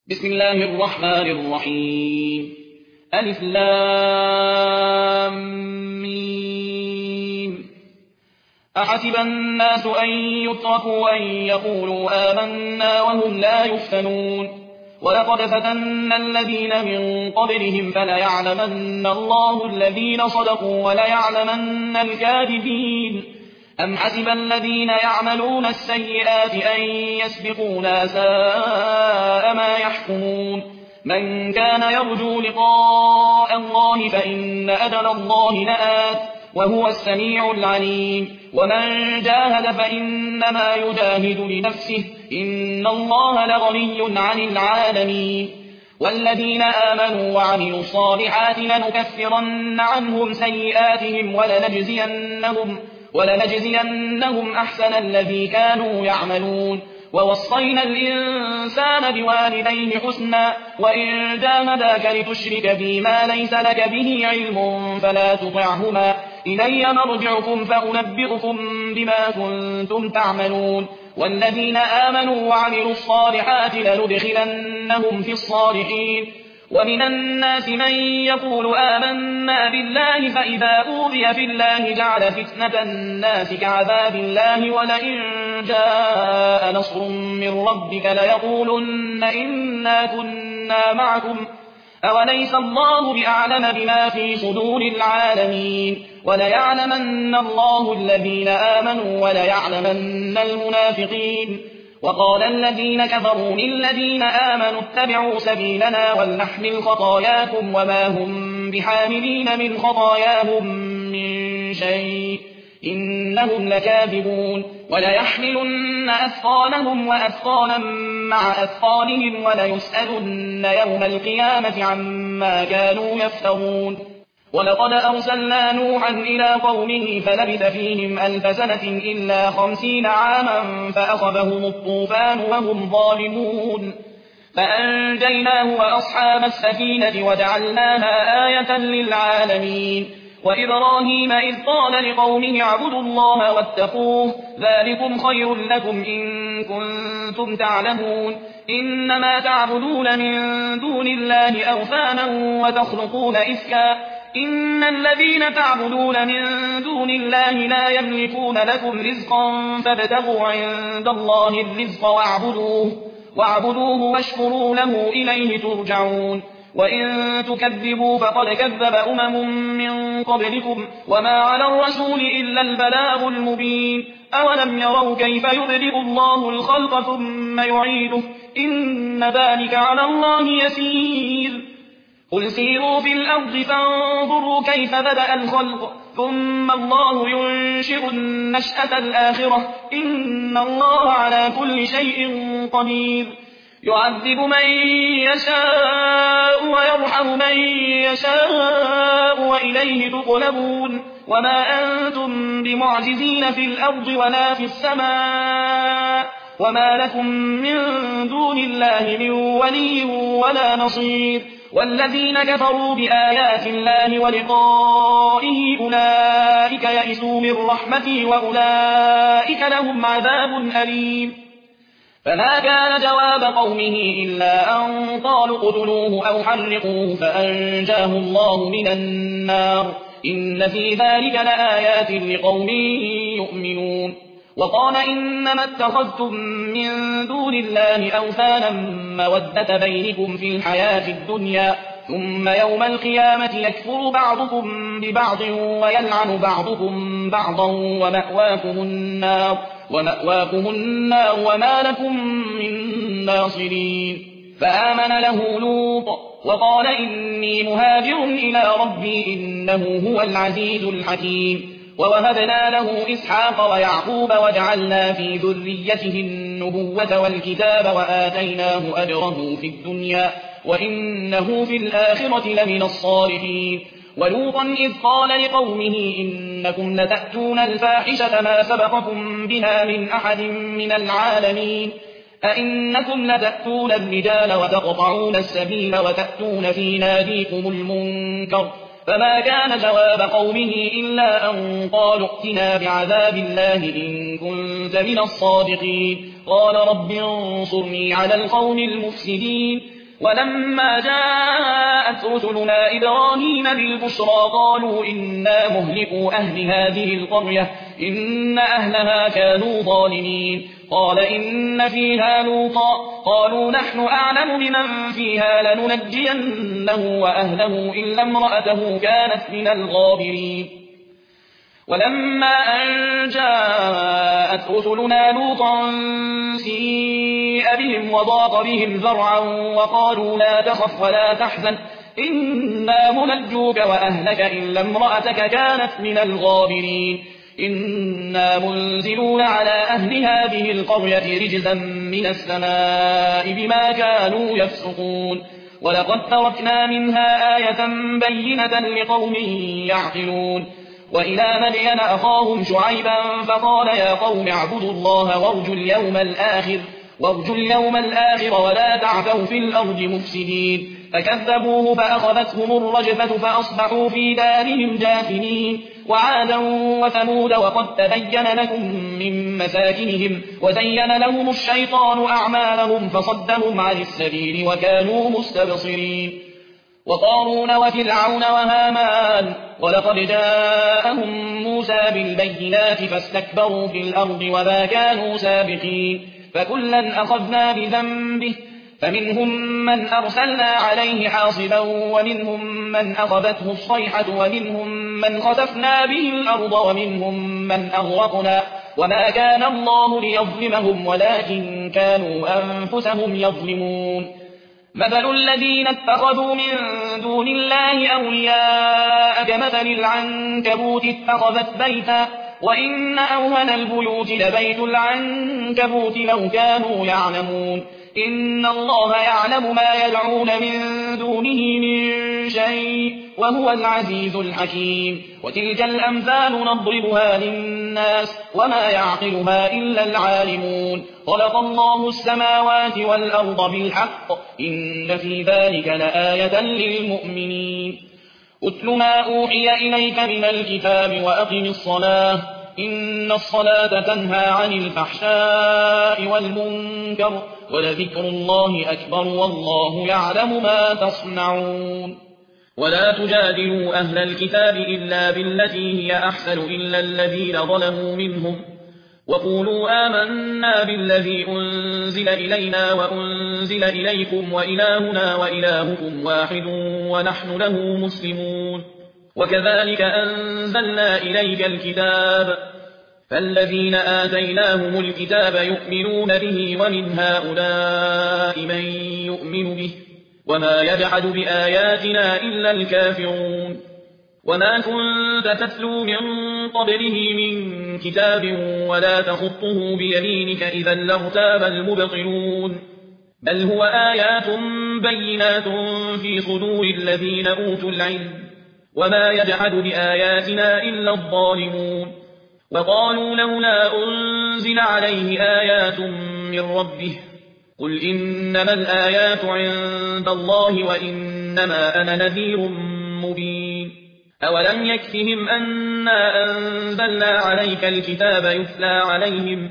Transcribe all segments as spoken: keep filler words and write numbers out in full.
بسم الله الرحمن الرحيم ألف لام ميم أحسب الناس أن يتركوا أن يقولوا آمنا وهم لا يفتنون ولقد فتنا الذين من قبلهم فليعلمن الله الذين صدقوا وليعلمن الكاذبين أم حسب الذين يعملون السيئات أن يسبقونا ساء ما يحكمون من كان يرجو لقاء الله فإن أجل الله لآت وهو السميع العليم ومن جاهد فإنما يجاهد لنفسه إن الله لغني عن العالمين والذين آمنوا وعملوا الصالحات لنكفرن عنهم سيئاتهم ولنجزينهم ولنجزينهم أحسن الذي كانوا يعملون ووصينا الإنسان بوالديه حسنا وإن جاهداك لتشرك بي ما ليس لك به علم فلا تطعهما إلي مرجعكم فأنبئكم بما كنتم تعملون والذين آمنوا وعملوا الصالحات لندخلنهم في الصالحين ومن الناس من يقول آمنا بالله فإذا أوذي في الله جعل فتنة الناس كعذاب الله ولئن جاء نصر من ربك ليقولن إنا كنا معكم أوليس الله بأعلم بما في صدور العالمين وليعلمن الله الذين آمنوا وليعلمن المنافقين وقال الذين كفروا للذين آمنوا اتبعوا سبيلنا ولنحمل خطاياكم وما هم بحاملين من خطاياهم من شيء إنهم لكاذبون وليحملن أثقالهم وأثقالا مع أثقالهم وليسألن يوم القيامة عما كانوا يفترون ولقد أرسلنا نوحا إلى قومه فلبث فيهم ألف سنة إلا خمسين عاما فأخذهم الطوفان وهم ظالمون فأنجيناه وأصحاب السفينة وجعلناها آية للعالمين وإبراهيم إذ قال لقومه اعبدوا الله واتقوه ذلكم خير لكم إن كنتم تعلمون إنما تعبدون من دون الله أوثانا وتخلقون إفكا إن الذين تعبدون من دون الله لا يملكون لكم رزقا فابتغوا عند الله الرزق واعبدوه, واعبدوه واشكروا له إليه ترجعون وإن تكذبوا فقد كذب أمم من قبلكم وما على الرسول إلا البلاغ المبين أولم يروا كيف يبدئ الله الخلق ثم يعيده إن ذلك على الله يسير قل سيروا في الأرض فانظروا كيف بدأ الخلق ثم الله ينشئ النشأة الآخرة إن الله على كل شيء قدير يعذب من يشاء ويرحم من يشاء وإليه تقلبون وما أنتم بمعجزين في الأرض ولا في السماء وما لكم من دون الله من ولي ولا نصير والذين كفروا بآيات الله ولقائه أولئك يئسوا من رحمتي وأولئك لهم عذاب أليم فما كان جواب قومه إلا أن قالوا اقتلوه أو حرقوه فأنجاه الله من النار إن في ذلك لآيات لقوم يؤمنون وقال إنما اتخذتم من دون الله أوثانا مودة بينكم في الحياة الدنيا ثم يوم القيامة يكفر بعضكم ببعض ويلعن بعضكم بعضا ومأواكم النار, ومأواكم النار وما لكم من ناصرين فآمن له لوط وقال إني مهاجر إلى ربي إنه هو العزيز الحكيم ووهبنا له إسحاق ويعقوب وجعلنا في ذريته النبوة والكتاب وآتيناه أجره في الدنيا وإنه في الآخرة لمن الصالحين ولوطا إذ قال لقومه إنكم لتأتون الفاحشة ما سبقكم بها من أحد من العالمين أئنكم لتأتون الرجال وتقطعون السبيل وتأتون في ناديكم المنكر فما كان جواب قومه إلا أن قالوا ائتنا بعذاب الله إن كنت من الصادقين قال رب انصرني على القوم المفسدين ولما جاءت رسلنا إبراهيم بالبشرى قالوا إنا مهلكوا أهل هذه القرية إن أهلها كانوا ظالمين قال إن فيها لوطا قالوا نحن أعلم بمن فيها لننجينه وأهله إلا امرأته كانت من الغابرين ولما أن جاءت رسلنا لوطا سيء بهم وضاق بهم ذرعا وقالوا لا تخف ولا تحزن إنا منجوك وأهلك إلا امرأتك كانت من الغابرين إنا منزلون على أهل هذه القرية رجزا من السماء بما كانوا يفسقون ولقد تركنا منها آية بينة لقوم يعقلون وإلى مدين أخاهم شعيبا فقال يا قوم اعبدوا الله وارجوا اليوم الآخر وارجوا اليوم الآخر ولا تعثوا في الأرض مفسدين فكذبوه فأخذتهم الرجفة فأصبحوا في دارهم جاثمين وعادا وثمود وقد تبين لكم من مساكنهم وزين لهم الشيطان أعمالهم فصدهم عن السبيل وكانوا مستبصرين وقارون وفرعون وهامان ولقد جاءهم موسى بالبينات فاستكبروا في الأرض وما كانوا سابقين فكلا أخذنا بذنبه فمنهم من أرسلنا عليه حاصبا ومنهم من أخذته الصيحة ومنهم من خسفنا به الأرض ومنهم من أغرقنا وما كان الله ليظلمهم ولكن كانوا أنفسهم يظلمون مثل الذين اتخذوا من دون الله أولياء كمثل العنكبوت اتخذت بيتا وإن أوهن البيوت لبيت العنكبوت لو كانوا يعلمون إن الله يعلم ما يدعون من دونه من شيء وهو العزيز الحكيم وتلك الأمثال نضربها للناس وما يعقلها إلا العالمون خلق الله السماوات والأرض بالحق إن في ذلك لآية للمؤمنين أتل ما أوحي إليك من الكتاب وأقم الصلاة إن الصلاة تنهى عن الفحشاء والمنكر ولذكر الله أكبر والله يعلم ما تصنعون ولا تجادلوا أهل الكتاب إلا بالتي هي أحسن إلا الذين ظلموا منهم وقولوا آمنا بالذي أنزل إلينا وأنزل إليكم وإلهنا وإلهكم واحد ونحن له مسلمون وكذلك أنزلنا إليك الكتاب فالذين آتيناهم الكتاب يؤمنون به ومن هؤلاء من يؤمن به وما يجحد بآياتنا إلا الكافرون وما كنت تتلو من قبله من كتاب ولا تخطه بيمينك إذا لارتاب المبطلون بل هو آيات بينات في صدور الذين أوتوا العلم وما يجحد بآياتنا إلا الظالمون وقالوا لولا أنزل عليه آيات من ربه قل إنما الآيات عند الله وإنما أنا نذير مبين أولم يكفهم أنا أنزلنا عليك الكتاب يتلى عليهم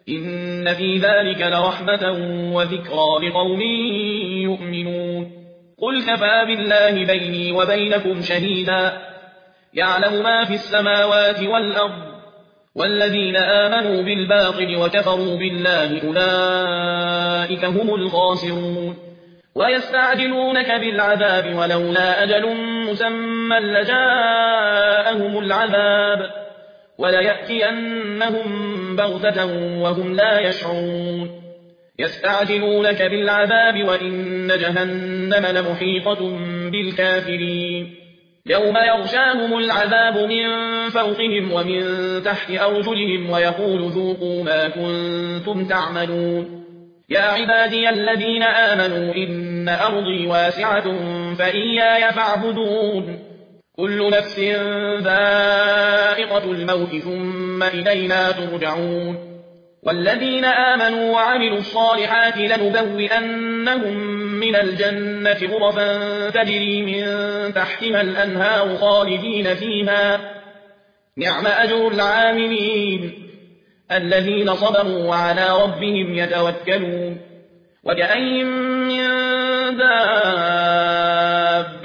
إن في ذلك لرحمة وذكرى لقوم يؤمنون قل كفى بالله بيني وبينكم شهيدا يعلم ما في السماوات والأرض والذين آمنوا بالباطل وكفروا بالله أولئك هم الخاسرون ويستعجلونك بالعذاب ولولا أجل مسمى لجاءهم العذاب وليأتينهم بغتة وهم لا يشعرون يستعجلونك بالعذاب وإن جهنم لمحيطة بالكافرين يوم يغشاهم العذاب من فوقهم ومن تحت أرجلهم ويقول ذوقوا ما كنتم تعملون يا عبادي الذين آمنوا إن أرضي واسعة فإياي فاعبدون كل نفس ذائقة الموت ثم إلينا ترجعون والذين آمنوا وعملوا الصالحات لنبوئنهم من الجنة غرفا تجري من تحتها الأنهار خالدين فيها نعم أجر العاملين الذين صبروا وعلى ربهم يتوكلون وكأين من دابة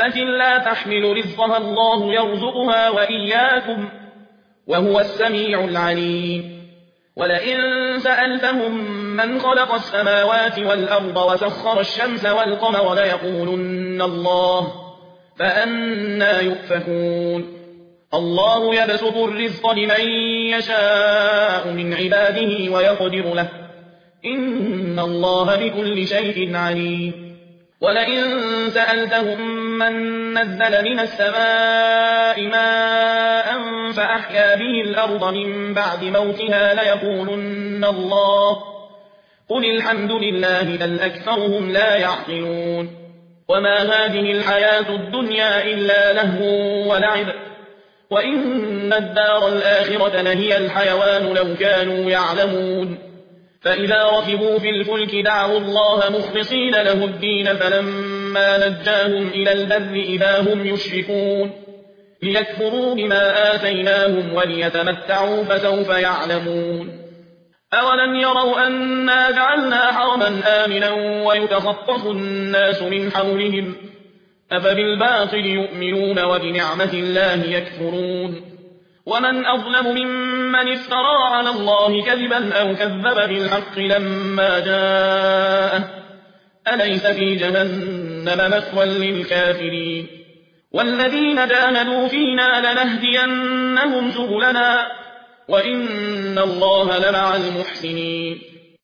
دابة لا تحمل رزقها الله يرزقها وإياكم وهو السميع العليم ولئن سألتهم من خلق السماوات والأرض وسخر الشمس والقمر ليقولن الله فأنى يؤفكون الله يبسط الرزق لمن يشاء من عباده ويقدر له إن الله بكل شيء عليم ولئن سألتهم من نزل من السماء ماء فأحيا به الأرض من بعد موتها ليقولن الله قل الحمد لله بل أكثرهم لا يعقلون وما هذه الحياة الدنيا إلا لهو ولعب وإن الدار الآخرة لهي الحيوان لو كانوا يعلمون فإذا ركبوا في الفلك دعوا الله مخلصين له الدين فلما نجاهم إلى البر إذا هم يشركون ليكفروا بما آتيناهم وليتمتعوا فسوف يعلمون أولم يروا أنا جعلنا حرما آمنا ويتخطف الناس من حولهم أفبالباطل يؤمنون وبنعمة الله يكفرون ومن أظلم ممن افترى على الله كذبا أو كذب بالحق لما جاءه أليس في جهنم مثوى للكافرين والذين جاهدوا فينا لنهدينهم سبلنا وإن الله لمع المحسنين